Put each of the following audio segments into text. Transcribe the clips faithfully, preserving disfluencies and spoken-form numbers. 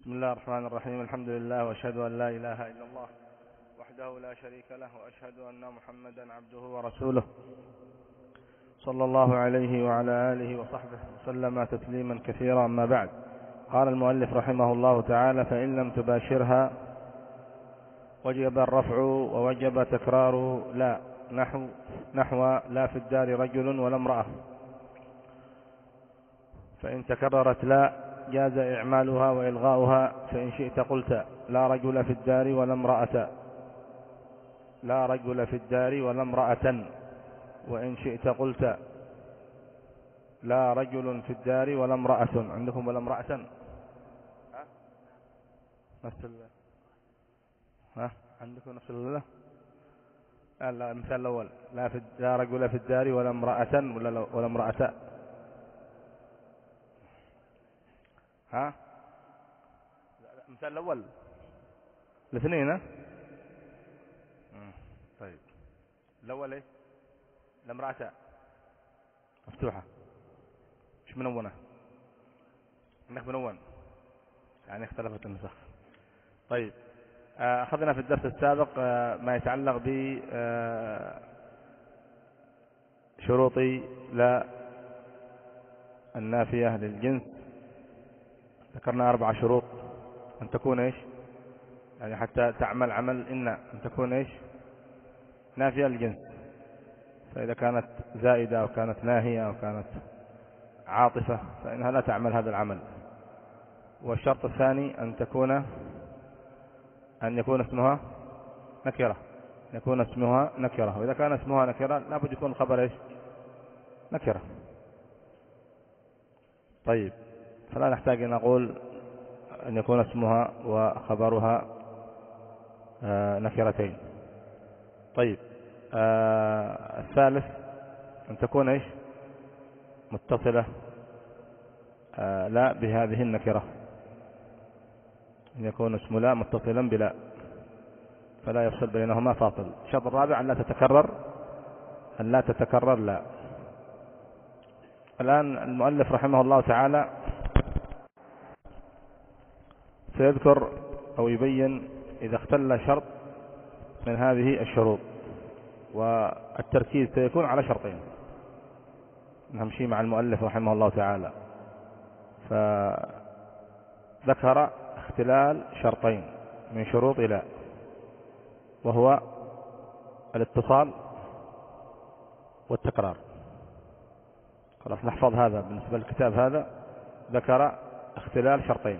بسم الله الرحمن الرحيم. الحمد لله وأشهد أن لا إله إلا الله وحده لا شريك له، وأشهد أن محمدا عبده ورسوله صلى الله عليه وعلى آله وصحبه وسلم تسليما كثيرا. أما بعد، قال المؤلف رحمه الله تعالى: فإن لم تباشرها وجب الرفع ووجب تكرار لا، نحو نحو لا في الدار رجل ولا امرأة. فإن تكررت لا جاز إعمالها وإلغاؤها، فإن شئت قلت لا رجل في الدار ولا امرأة، لا رجل في الدار ولا امرأة. وإن شئت قلت لا رجل في الدار ولا امرأة. عندكم ولا امرأة؟ ها نفس ال... ها عندكم نفس ال... لا لا، المثال الأول لا, في... لا رجل في الدار ولا امرأة ولا, ولا امرأة. ها المثال الأول الاثنين. ها طيب، الأول ايه؟ الامرأة مفتوحة، مش منونة. انك منون يعني اختلفت النسخ. طيب، أخذنا في الدرس السابق ما يتعلق ب شروط لا النافية للجنس. ذكرنا أربع شروط: أن تكون إيش؟ يعني حتى تعمل عمل إن أن تكون إيش؟ نافية للجنس. فإذا كانت زائدة أو كانت ناهية أو كانت عاطفة فإنها لا تعمل هذا العمل. والشرط الثاني أن تكون أن يكون اسمها نكرة، يكون اسمها نكرة. وإذا كان اسمها نكرة لابد يكون الخبر إيش؟ نكرة. طيب، فلا نحتاج أن نقول أن يكون اسمها وخبرها نكرتين. طيب، آه الثالث أن تكون إيش؟ متصلة آه لا بهذه النكرة، أن يكون اسم لا متصلا بلا، فلا يفصل بينهما فاصل. الشرط الرابع أن لا تتكرر أن لا تتكرر لا. الآن المؤلف رحمه الله تعالى سيذكر أو يبين إذا اختل شرط من هذه الشروط، والتركيز سيكون على شرطين نمشي مع المؤلف رحمه الله تعالى. فذكر اختلال شرطين من شروط لا، وهو الاتصال والتكرار. خلاص نحفظ هذا بالنسبة للكتاب. هذا ذكر اختلال شرطين،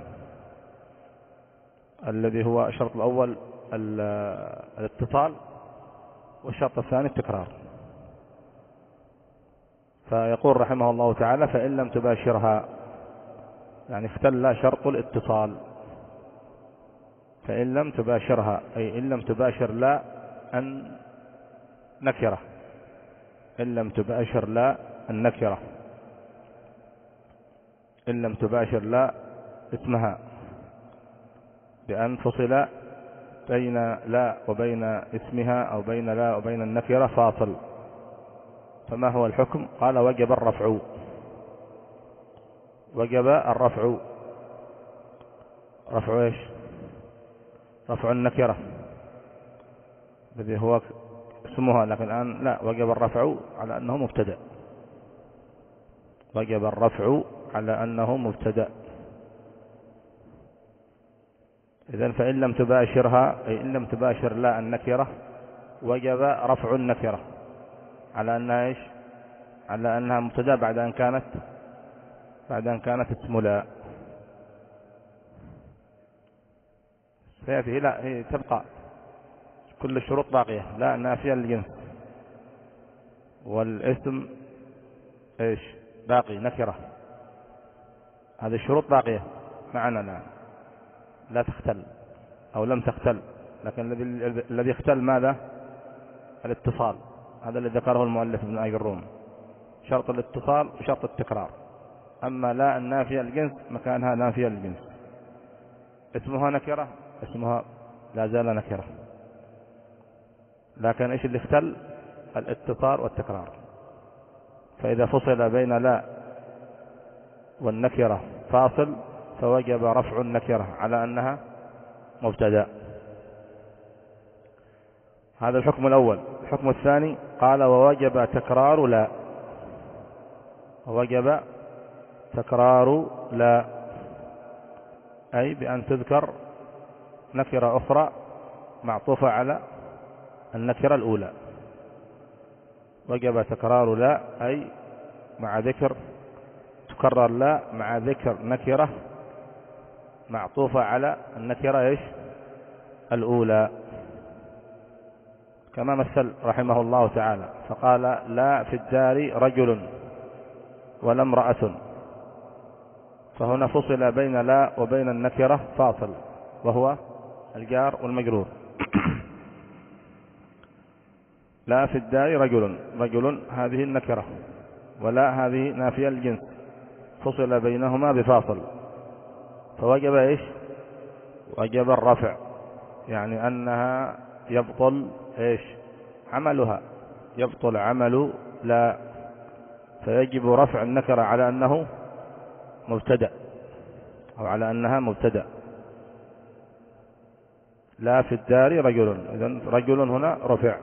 الذي هو الشرط الأول الاتصال، والشرط الثاني التكرار. فيقول رحمه الله تعالى: فإن لم تباشرها، يعني اختل شرط الاتصال. فإن لم تباشرها أي إن لم تباشر لا أن نكرة، إن لم تباشر لا النكرة، إن لم تباشر لا اسمها، بأن فصل بين لا وبين اسمها أو بين لا وبين النكرة فاصل. فما هو الحكم؟ قال: وجب الرفع. وجب الرفع. رفع ايش؟ رفع النكرة الذي هو اسمها، لكن الآن لا، وجب الرفع على أنه مبتدأ. وجب الرفع على أنه مبتدأ. إذن فإن لم تباشرها أي إن لم تباشر لا النكرة وجب رفع النكرة على أنها إيش؟ على أنها مبتدأ بعد أن كانت بعد أن كانت اسم لا. فيأتي لا، هي تبقى كل الشروط باقية. لا نافية للجنس، والاسم إيش؟ باقي نكرة. هذه الشروط باقية معنا الآن، لا تختل أو لم تختل. لكن الذي الذي اختل ماذا؟ الاتصال. هذا الذي ذكره المؤلف ابن آي الروم، شرط الاتصال وشرط التكرار. أما لا النافية الجنس مكانها نافية الجنس، اسمها نكرة، اسمها لا زال نكرة. لكن إيش اللي اختل؟ الاتصال والتكرار. فإذا فصل بين لا والنكرة فاصل فوجب رفع النكرة على أنها مبتدأ. هذا الحكم الأول. الحكم الثاني قال ووجب تكرار لا، ووجب تكرار لا أي بأن تذكر نكرة أخرى معطوفة على النكرة الأولى. وجب تكرار لا أي مع ذكر تكرر لا مع ذكر نكرة معطوفة على النكرة إيش الأولى، كما مثل رحمه الله تعالى فقال لا في الدار رجل ولا امرأة، فهنا فصل بين لا وبين النكرة فاصل وهو الجار والمجرور. لا في الدار رجل، رجل هذه النكرة، ولا هذه نافية الجنس، فصل بينهما بفاصل، فوجب ايش وجب الرفع، يعني أنها يبطل ايش عملها، يبطل عمل لا، فيجب رفع النكرة على أنه مبتدأ أو على أنها مبتدأ. لا في الدار رجل، إذن رجل هنا رفع،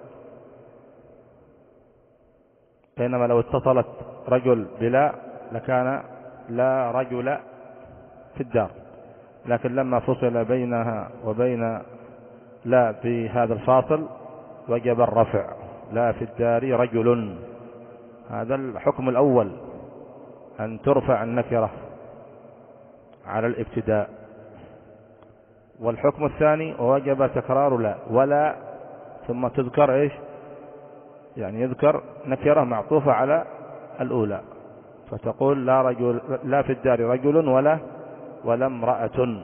بينما لو اتصلت رجل بلا لكان لا رجل في الدار، لكن لما فصل بينها وبين لا بهذا الفاصل وجب الرفع. لا في الدار رجل، هذا الحكم الأول أن ترفع النكرة على الابتداء. والحكم الثاني وجب تكرار لا، ولا ثم تذكر ايش يعني يذكر نكرة معطوفة على الأولى، فتقول لا رجل لا في الدار رجل ولا ولا امرأة.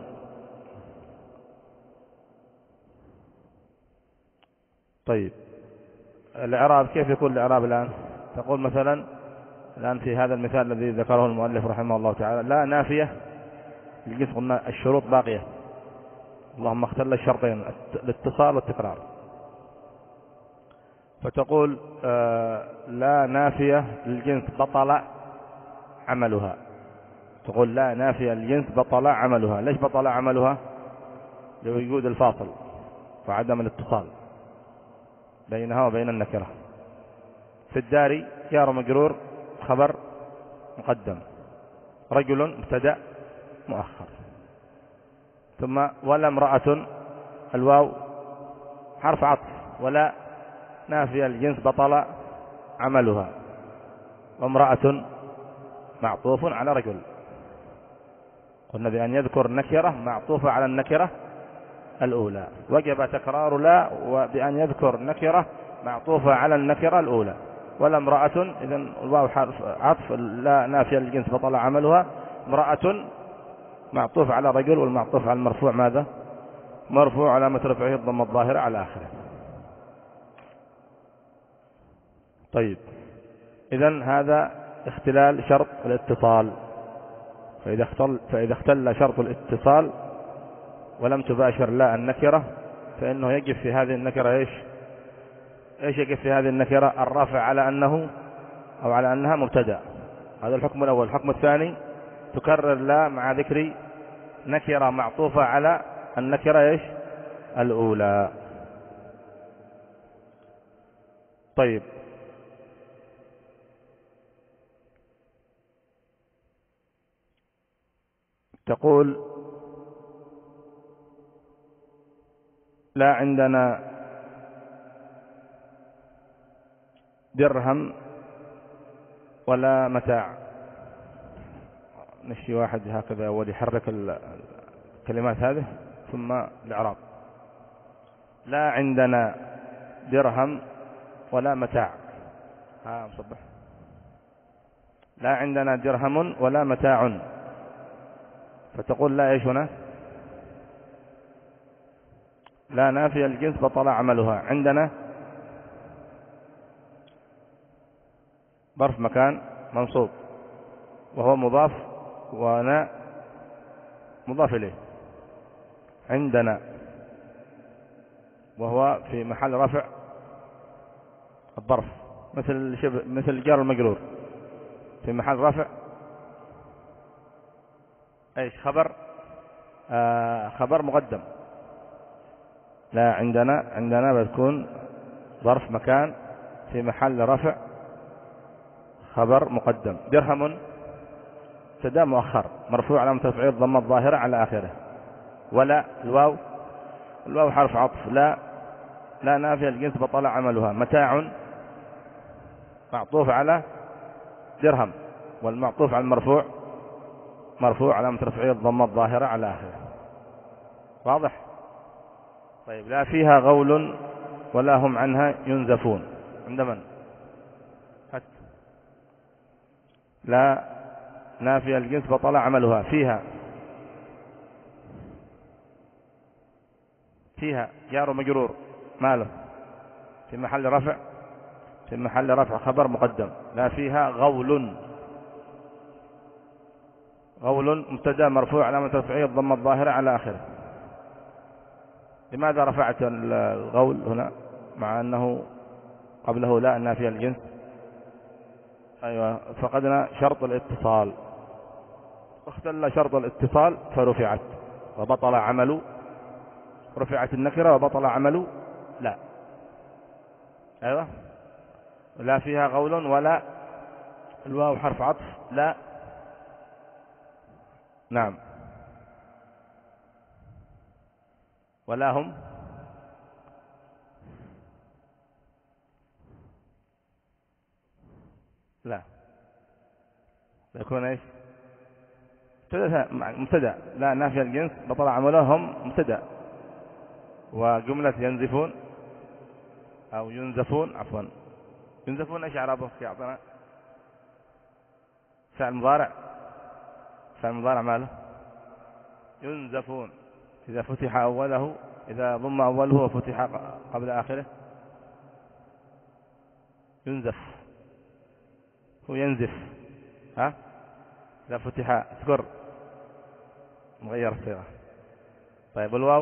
طيب الإعراب كيف يكون الإعراب الآن؟ تقول مثلا الآن في هذا المثال الذي ذكره المؤلف رحمه الله تعالى لا نافية الجنس، قلنا الشروط باقية اللهم اختل الشرطين الاتصال والتكرار، فتقول آه لا نافية للجنس بطل عملها، تقول لا نافية للجنس بطل عملها. ليش بطل عملها؟ لوجود الفاصل وعدم الاتصال بينها وبين النكرة. في الدار جار مجرور خبر مقدم، رجل مبتدأ مؤخر، ثم ولا امرأة الواو حرف عطف، ولا نافية الجنس بطل عملها، وامرأة معطوف على رجل. قلنا بأن يذكر نكرة معطوفة على النكرة الأولى، وجب تكرار لا وبأن يذكر نكرة معطوفة على النكرة الأولى. ولا امرأة إذن الواو حرف عطف، لا نافية الجنس بطل عملها، امرأة معطوف على رجل، والمعطوف على المرفوع ماذا؟ مرفوع علامة رفعه الضمة الظاهرة على آخره. طيب إذن هذا اختلال شرط الاتصال، فإذا اختل, فإذا اختل شرط الاتصال ولم تباشر لا النكرة فإنه يجب في هذه النكرة إيش إيش يجب في هذه النكرة؟ الرفع على أنه أو على أنها مبتدأ. هذا الحكم الأول. الحكم الثاني تكرر لا مع ذكر نكرة معطوفة على النكرة إيش الأولى. طيب تقول لا عندنا درهم ولا متاع. نشي واحد هكذا أول يحرك الكلمات هذه ثم الإعراب. لا عندنا درهم ولا متاع. ها مصبح. لا عندنا درهم ولا متاع، فتقول لا ايش هنا؟ لا نافية الجنس بطل عملها. عندنا ظرف مكان منصوب وهو مضاف وانا مضاف اليه. عندنا وهو في محل رفع الظرف مثل شبه مثل الجار المجرور في محل رفع ايش خبر؟ آه خبر مقدم. لا، عندنا عندنا بتكون ظرف مكان في محل رفع خبر مقدم. درهم مبتدا مؤخر مرفوع علامة رفعه الضمة الظاهرة على آخره. ولا الواو، الواو حرف عطف. لا لا نافية الجنس بطل عملها. متاع معطوف على درهم، والمعطوف على المرفوع مرفوع علامة رفعه الضمة الظاهرة على آخره. واضح؟ طيب. لا فيها غول ولا هم عنها ينزفون. عند من؟ هت. لا نافية الجنس بطل عملها. فيها، فيها جار ومجرور ماله في محل رفع في محل رفع خبر مقدم. لا فيها غول، غول مبتدا مرفوع علامة رفعه الضمة الظاهرة على آخره. لماذا رفعت الغول هنا مع أنه قبله لا نافية الجنس؟ أيوة، فقدنا شرط الاتصال، اختل شرط الاتصال فرفعت وبطل عمل. رفعت النكرة وبطل عمل لا. أيوة. لا فيها غول ولا، الواو حرف عطف. لا. نعم. ولا هم. لا يكون ايش؟ مبتدا. لا نافية الجنس بطل عملهم مبتدا. وجملة ينزفون او ينزفون، عفوا ينزفون ايش اعرابه؟ يعطينا فعل مضارع. فعل مضارع ماله ينزفون اذا فتح اوله، اذا ضم اوله وفتح قبل اخره ينزف. هو ينزف. ها إذا فتح اذكر مغير الصيغة. طيب الواو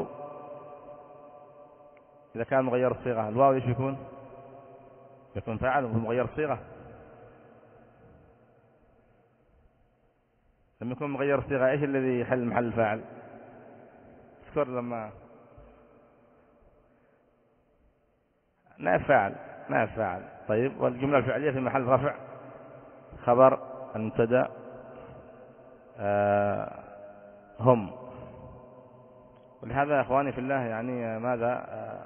إذا كان مغير الصيغة، الواو ايش يكون؟ يكون فاعل ومغير الصيغة. لما يكون مغير الصيغة ايش الذي يحل محل الفاعل؟ اذكر لما نائب فاعل. نائب فاعل. طيب والجملة الفعلية في محل رفع خبر المبتدا آه هم. ولهذا يا اخواني في الله يعني ماذا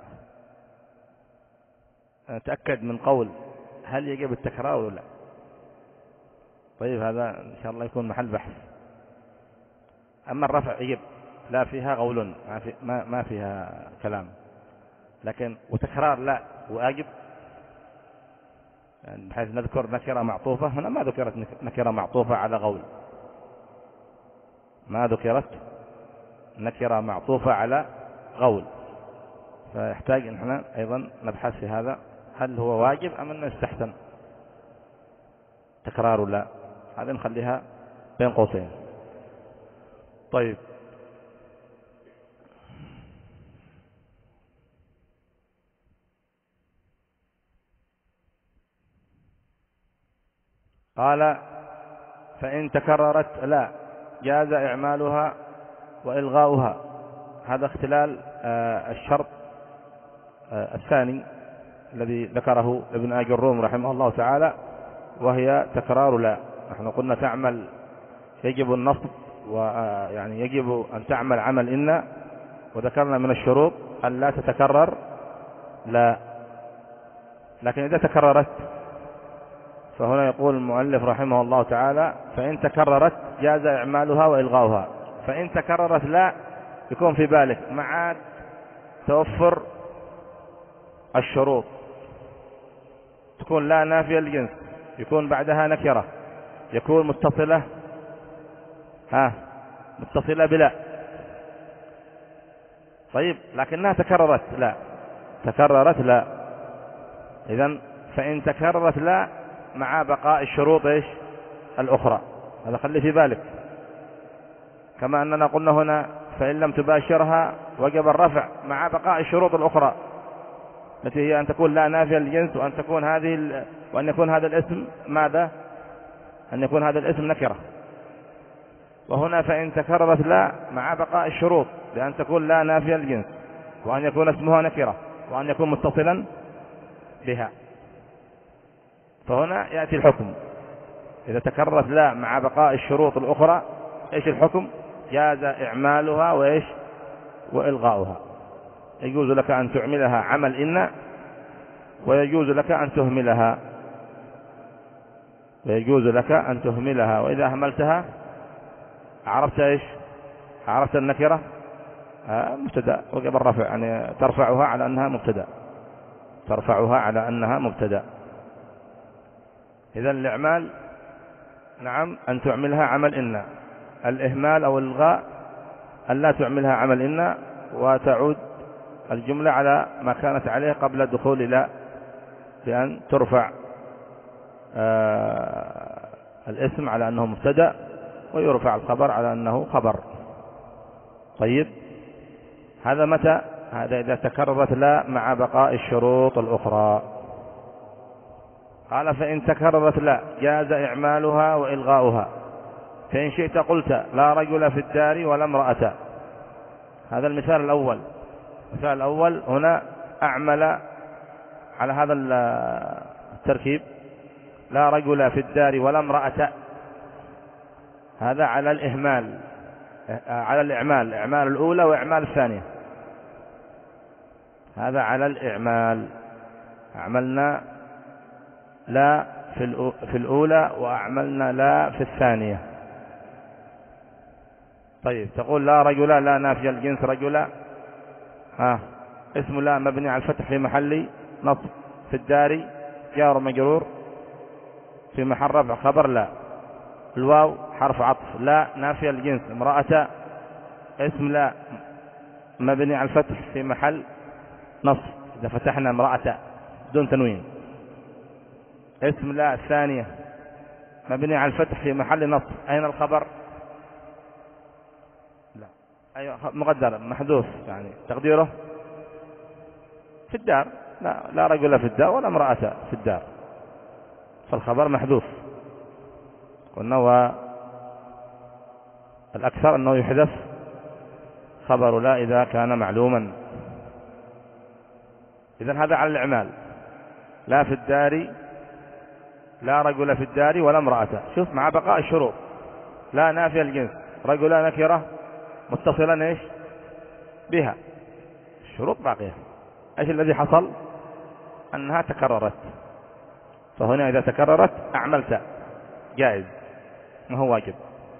آه تأكد من قول هل يجب التكرار ولا لا. طيب هذا ان شاء الله يكون محل بحث. اما الرفع يجب، لا فيها غول ما, في ما, ما فيها كلام. لكن وتكرار لا واجب، يعني بحيث نذكر نكرة معطوفة. هنا ما ذكرت نكرة معطوفة على غول، ما ذكرت نكرة معطوفة على غول. فيحتاج ان احنا ايضا نبحث في هذا، هل هو واجب ام انه يستحسن تكرار لا. هذا نخليها بين قوسين. طيب قال فإن تكررت لا جاز إعمالها وإلغاؤها. هذا اختلال آه الشرط آه الثاني الذي ذكره ابن آج الروم رحمه الله تعالى، وهي تكرار لا. نحن قلنا تعمل يجب النصب، ويعني يجب أن تعمل عمل إن، وذكرنا من الشروط أن لا تتكرر لا. لكن إذا تكررت فهنا يقول المؤلف رحمه الله تعالى فإن تكررت جاز إعمالها وإلغاؤها. فإن تكررت لا يكون في بالك مع توفر الشروط، تكون لا نافية الجنس، يكون بعدها نكرة، يكون متصلة ها متصلة بلا. طيب لكنها تكررت لا، تكررت لا. إذن فإن تكررت لا مع بقاء الشروط ايش الأخرى. هذا خلي في بالك. كما أننا قلنا هنا فإن لم تباشرها وجب الرفع مع بقاء الشروط الأخرى التي هي أن تكون لا نافية للجنس، وأن تكون هذه ال... وأن يكون هذا الاسم ماذا؟ أن يكون هذا الاسم نكرة. وهنا فإن تكررت لا مع بقاء الشروط، بأن تكون لا نافية الجنس، وأن يكون اسمها نكرة، وأن يكون متصلا بها. فهنا يأتي الحكم إذا تكررت لا مع بقاء الشروط الأخرى، إيش الحكم؟ جاز إعمالها وإيش وإلغاؤها. يجوز لك أن تعملها عمل إن، ويجوز لك أن تهملها، ويجوز لك أن تهملها. وإذا أهملتها عرفت إيش؟ عرفت النكرة آه مبتدأ وقبل رفع، يعني ترفعها على أنها مبتدأ، ترفعها على أنها مبتدأ. إذا الإعمال نعم أن تعملها عمل إن، الإهمال أو الإلغاء أن لا تعملها عمل إن، وتعود الجملة على ما كانت عليه قبل الدخول لا، بأن ترفع آه الاسم على أنه مبتدأ، ويرفع الخبر على أنه خبر. طيب، هذا متى؟ هذا إذا تكررت لا مع بقاء الشروط الأخرى. قال فإن تكررت لا جاز إعمالها وإلغاؤها، فإن شئت قلت لا رجل في الدار ولا امرأة. هذا المثال الأول. المثال الأول هنا أعمل على هذا التركيب لا رجل في الدار ولا امرأة، هذا على الإهمال، على الإعمال، إعمال الأولى وإعمال الثانية. هذا على الإعمال، أعملنا لا في الأولى وأعملنا لا في الثانية. طيب، تقول لا رجل لا نافية الجنس رجل، ها اسم لا مبني على الفتح في محل نصب، في الدار جار مجرور في محل رفع خبر لا، الواو حرف عطف، لا نافية الجنس امرأة اسم لا مبني على الفتح في محل نصب، إذا فتحنا امرأة بدون تنوين. اسم لا الثانية مبني على الفتح في محل نصب، أين الخبر؟ لا أيوة مقدر محذوف، يعني تقديره في الدار، لا, لا رجل في الدار ولا امرأة في الدار، فالخبر محذوف. قلنا والأكثر أنه يحذف خبر لا إذا كان معلوما. إذن هذا على الإعمال، لا في الدار، لا رجل في الدار ولا امرأة. شوف مع بقاء الشروط، لا نافية الجنس، رجل نكرة متصلا ايش بها، الشروط باقية. ايش الذي حصل؟ أنها تكررت، فهنا إذا تكررت أعملت جائز، ما هو واجب.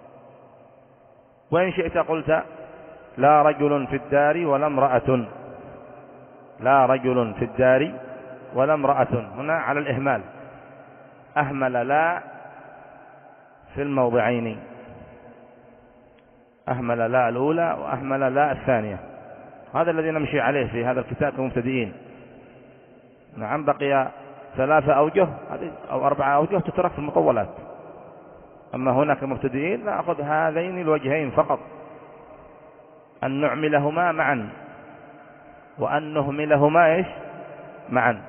وإن شئت قلت لا رجل في الدار ولا امرأة، لا رجل في الدار ولا امرأة، هنا على الإهمال، أهمل لا في الموضعين، أهمل لا الأولى وأهمل لا الثانية. هذا الذي نمشي عليه في هذا الكتاب كمبتدئين. نعم، بقي ثلاثة أوجه أو أربعة أوجه تترك في المطولات، أما هنا كمبتدئين نأخذ هذين الوجهين فقط، أن نعملهما معا وأن نهملهما إيش معا.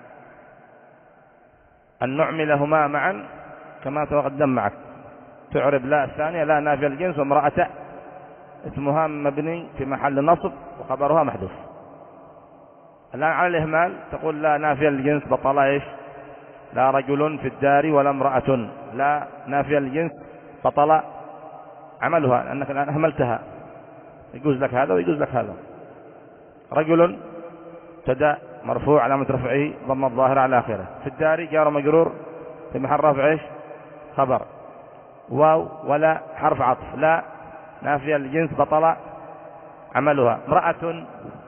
أن نعملهما معا كما تقدم معك، تعرب لا الثانية لا نافية الجنس وامرأة اسمها مبني في محل نصب وخبرها محذوف. الآن على الإهمال تقول لا نافية الجنس بطل إيش؟ لا رجل في الدار ولا امرأة، لا نافية الجنس بطل عملها لأنك الآن أهملتها، يجوز لك هذا ويجوز لك هذا. رجل ابتدأ مرفوع علامة رفعه ضم الظاهر على آخره، في الدار جار مجرور في محل رفع ايش؟ خبر، واو ولا حرف عطف، لا نافية الجنس بطل عملها. امرأة،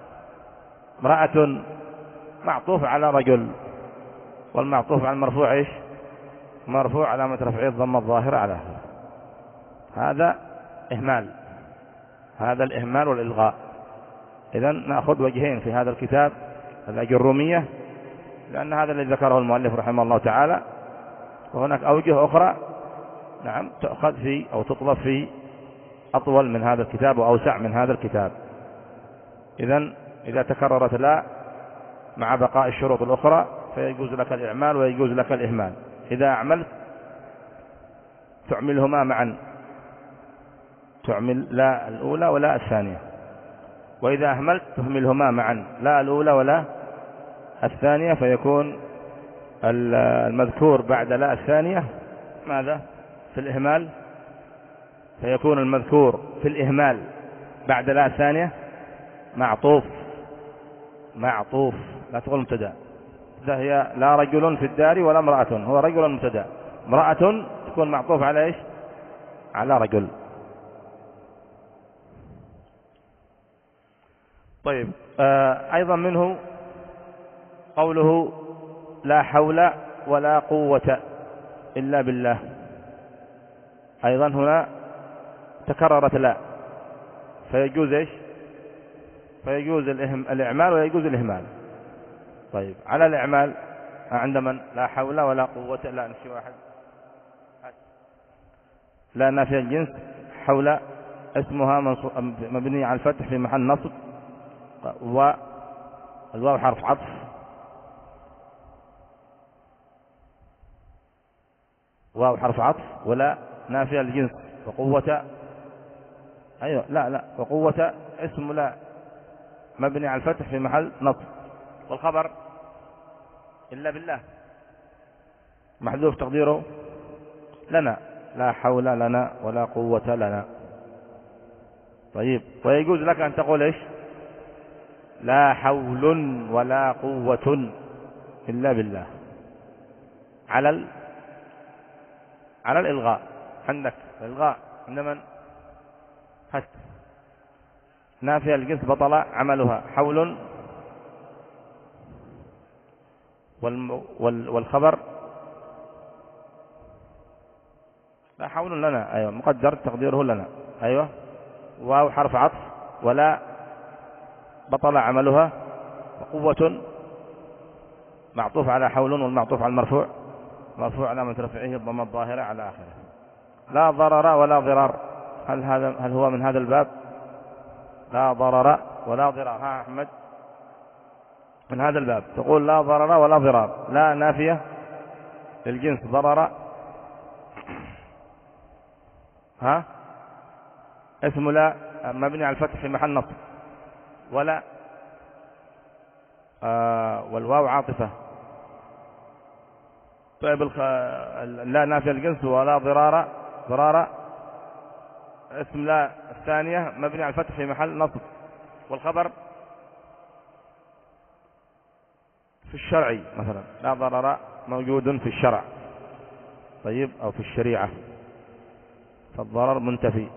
امرأة معطوف على رجل، والمعطوف على المرفوع ايش؟ مرفوع علامة رفعه ضم الظاهر على آخره. هذا إهمال، هذا الإهمال والإلغاء. إذن نأخذ وجهين في هذا الكتاب الأجرومية، لأن هذا الذي ذكره المؤلف رحمه الله تعالى، وهناك أوجه أخرى نعم تأخذ في أو تطلب في أطول من هذا الكتاب وأوسع من هذا الكتاب. إذن إذا تكررت لا مع بقاء الشروط الأخرى فيجوز لك الإعمال ويجوز لك الإهمال. إذا أعملت تعملهما معا تعمل لا الأولى ولا الثانية، وإذا أهملت تهملهما معا، لا الأولى ولا الثانية، فيكون المذكور بعد لا الثانية ماذا في الإهمال؟ فيكون المذكور في الإهمال بعد لا الثانية معطوف معطوف لا تقول مبتدا. هي لا رجل في الدار ولا امرأة، هو رجل مبتدا، امرأة تكون معطوف على ايش؟ على رجل. طيب آه أيضا منه قوله لا حول ولا قوة إلا بالله، أيضا هنا تكررت لا، فيجوز إيش؟ فيجوز الإعمال ويجوز الإهمال. طيب على الإعمال عند من؟ لا حول ولا قوة، لا نشي واحد، لا نافية الجنس، حول اسمها مبني على الفتح في محل نصب، والواو حرف عطف، واو حرف عطف، ولا نافية الجنس، وقوة أيوة لا لا وقوة اسم لا مبني على الفتح في محل نصب، والخبر إلا بالله محذوف تقديره لنا، لا حول لنا ولا قوة لنا. طيب ويجوز لك أن تقول إيش؟ لا حول ولا قوة إلا بالله على ال... على الإلغاء. عندك الإلغاء عند من؟ هات نافية الجنس بطل عملها، حول والم... وال... والخبر لا حول لنا، أيوة مقدر تقديره لنا، أيوة واو حرف عطف، ولا بطل عملها، وقوة معطوف على حول، والمعطوف على المرفوع مرفوع علامة رفعه الضمة الظاهرة على آخره. لا ضرر ولا ضرار، هل هذا هل هو من هذا الباب؟ لا ضرر ولا ضرار، ها أحمد من هذا الباب تقول لا ضرر ولا ضرار، لا نافية للجنس ضرر، ها اسم لا مبني على الفتح في محل نصب، ولا آه والواو عاطفة. طيب الخ... لا نافية الجنس ولا ضرار، ضرار اسم لا الثانية مبني على الفتح في محل نصب، والخبر في الشرع مثلا، لا ضرر موجود في الشرع، طيب أو في الشريعة، فالضرر منتفي.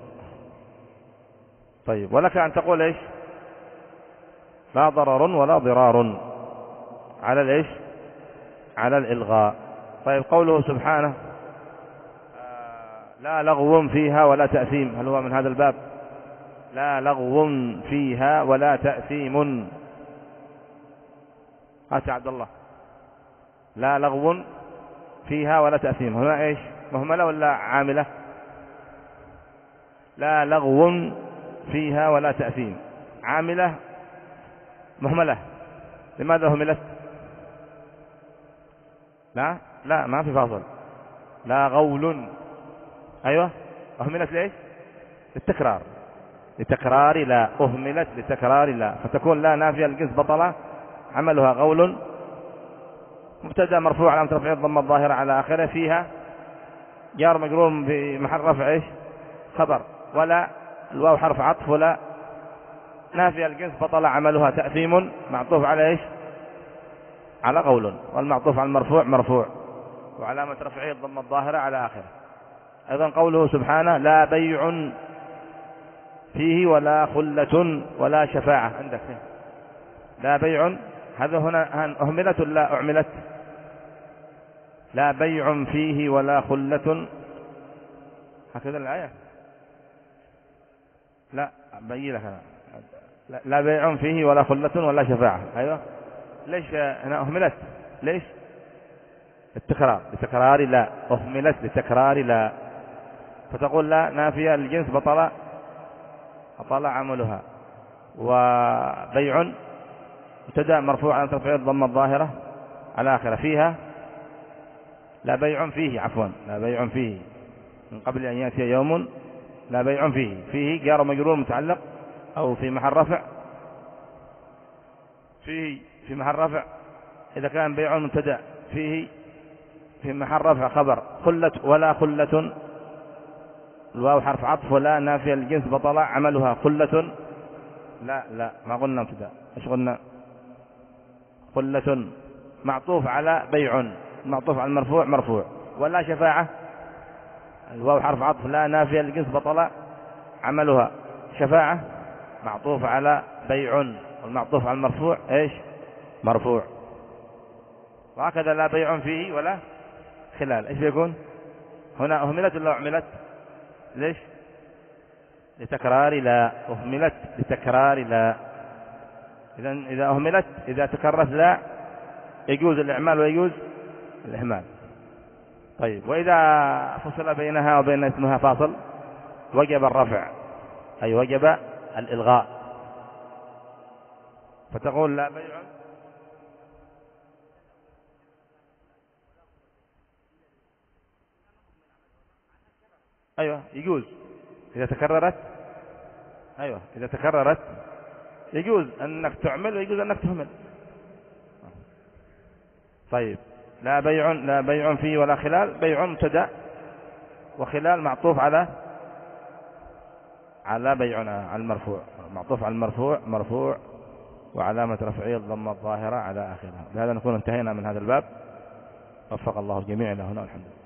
طيب ولك أن تقول إيش؟ لا ضرر ولا ضرار على الإيش؟ على الإلغاء. طيب قوله سبحانه آه لا لغو فيها ولا تأثيم، هل هو من هذا الباب؟ لا لغو فيها ولا تأثيم، هات يا عبد الله، لا لغو فيها ولا تأثيم، هنا إيش؟ مهملة ولا عاملة؟ لا لغو فيها ولا تأثيم، عاملة مهملة، لماذا هملت؟ لا لا ما في فاصل، لا غول، أيوة أهملت ليش؟ للتكرار، لتكرار لا، أهملت لتكرار لا، فتكون لا نافية الجنس بطلة عملها غول، مبتدا مرفوع علامة رفعه الضمة الظاهرة على آخره، فيها جار مجرور بمحل رفع ايش؟ خبر، ولا الواو حرف عطف، ولا نافية الجنس بطل عملها تأثيم معطوف على ايش؟ على قول، والمعطوف على المرفوع مرفوع، وعلامة رفعه الضمة الظاهرة على آخره. أيضا قوله سبحانه لا بيع فيه ولا خلة ولا شفاعة، عندك لا بيع، هذا هنا أهملت ولا أعملت؟ لا بيع فيه ولا خلة، هكذا الآية، لا بيّ لك أنا. لا بيع فيه ولا خلة ولا شفاعة، أيوة ليش هنا أهملت؟ ليش؟ التكرار، لتكرار لا، أهملت لتكرار لا، فتقول لا نافية الجنس بطل بطل عملها، وبيع مبتدا مرفوع على ترفيع الضمة الظاهرة على آخره، فيها لا بيع فيه، عفوا لا بيع فيه من قبل أن يأتي يوم لا بيع فيه. فيه جار مجرور متعلق أو في محل رفع. فيه في محل رفع إذا كان بيع مبتدأ. فيه في محل رفع خبر. خلة ولا خلة، الواو حرف عطف ولا نافية الجنس بطل عملها. خلة لا لا ما قلنا مبتدأ، ايش قلنا؟ خلة معطوف على بيع، معطوف على المرفوع مرفوع. ولا شفاعة الواو حرف عطف لا نافية الجنس بطل عملها. شفاعة معطوف على بيع والمعطوف على المرفوع ايش؟ مرفوع. وهكذا لا بيع فيه ولا خلال. ايش بيكون هنا؟ أهملت ولا أعملت؟ ليش؟ لتكرار لا. أهملت لتكرار لا. إذا إذا أهملت إذا تكررت لا يجوز الإعمال ويجوز الإهمال. طيب وإذا فصل بينها وبين اسمها فاصل وجب الرفع، أي وجب الإلغاء، فتقول لا بيع أيوة يجوز إذا تكررت. أيوة إذا تكررت يجوز أنك تعمل ويجوز أنك تهمل. طيب لا بيع لا بيع فيه ولا خلال. بيع مبتدأ وخلال معطوف على على بيعنا على المرفوع، معطوف على المرفوع مرفوع وعلامة رفعه الضمة الظاهرة على آخرها. بهذا نكون انتهينا من هذا الباب. وفق الله الجميع إلى هنا والحمد لله.